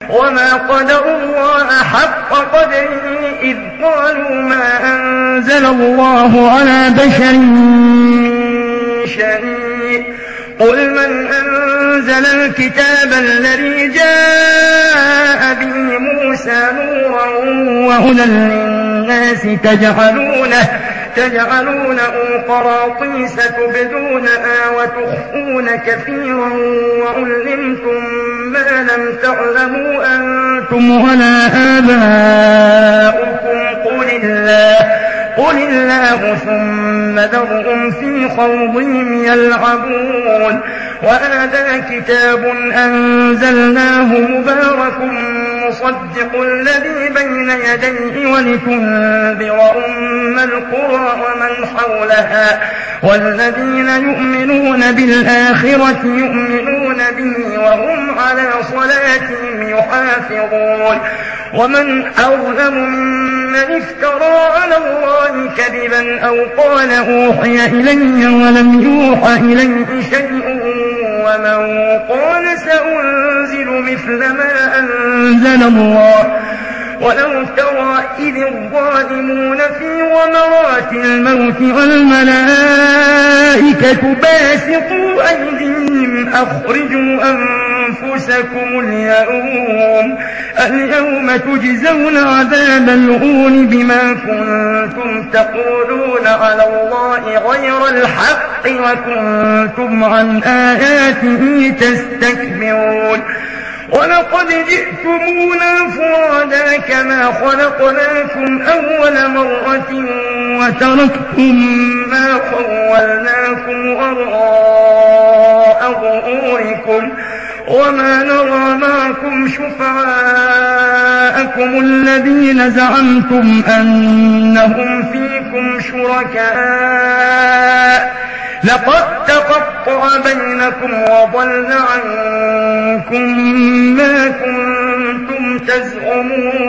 وما قدروا الله حق قدره إذ قالوا ما أنزل الله على بشر من شيء قل من أنزل الكتاب الذي جاء به موسى نورا وهدى للناس تجعلونه قراطيس تبدونها وتخفون كثيرا وعلمتم ما لم تعلموا أنتم ولا آباؤكم قل الله ثم ذرهم في خوضهم يلعبون وهذا كتاب أنزلناه مبارك مصدق الذي بين يديه ولتنذر أم القرى ومن حولها والذين يؤمنون بالآخرة يؤمنون به وهم على صلاتهم يحافظون ومن أظلم ممن افترى على الله كذبا أو قال أوحي إلي ولم يوحى إليه شيء ومن قال سأنزل مثل ما أنزل الله ولو ترى إذ الظالمون في غمرات الموت والملائكة باسطوا أيديهم أخرجوا أنفسكم اليوم تجزون عذاب الهون بما كنتم تقولون على الله غير الحق وكنتم عن آياته تستكبرون ولقد جئتمونا فرادا كما خلقناكم أول مرة وتركتم ما خولناكم وراء ظهوركم وما نرى معكم شفعاءكم الذين زعمتم أنهم فيكم شركاء لقد تقطع بينكم وضل عنكم ما كنتم تزعمون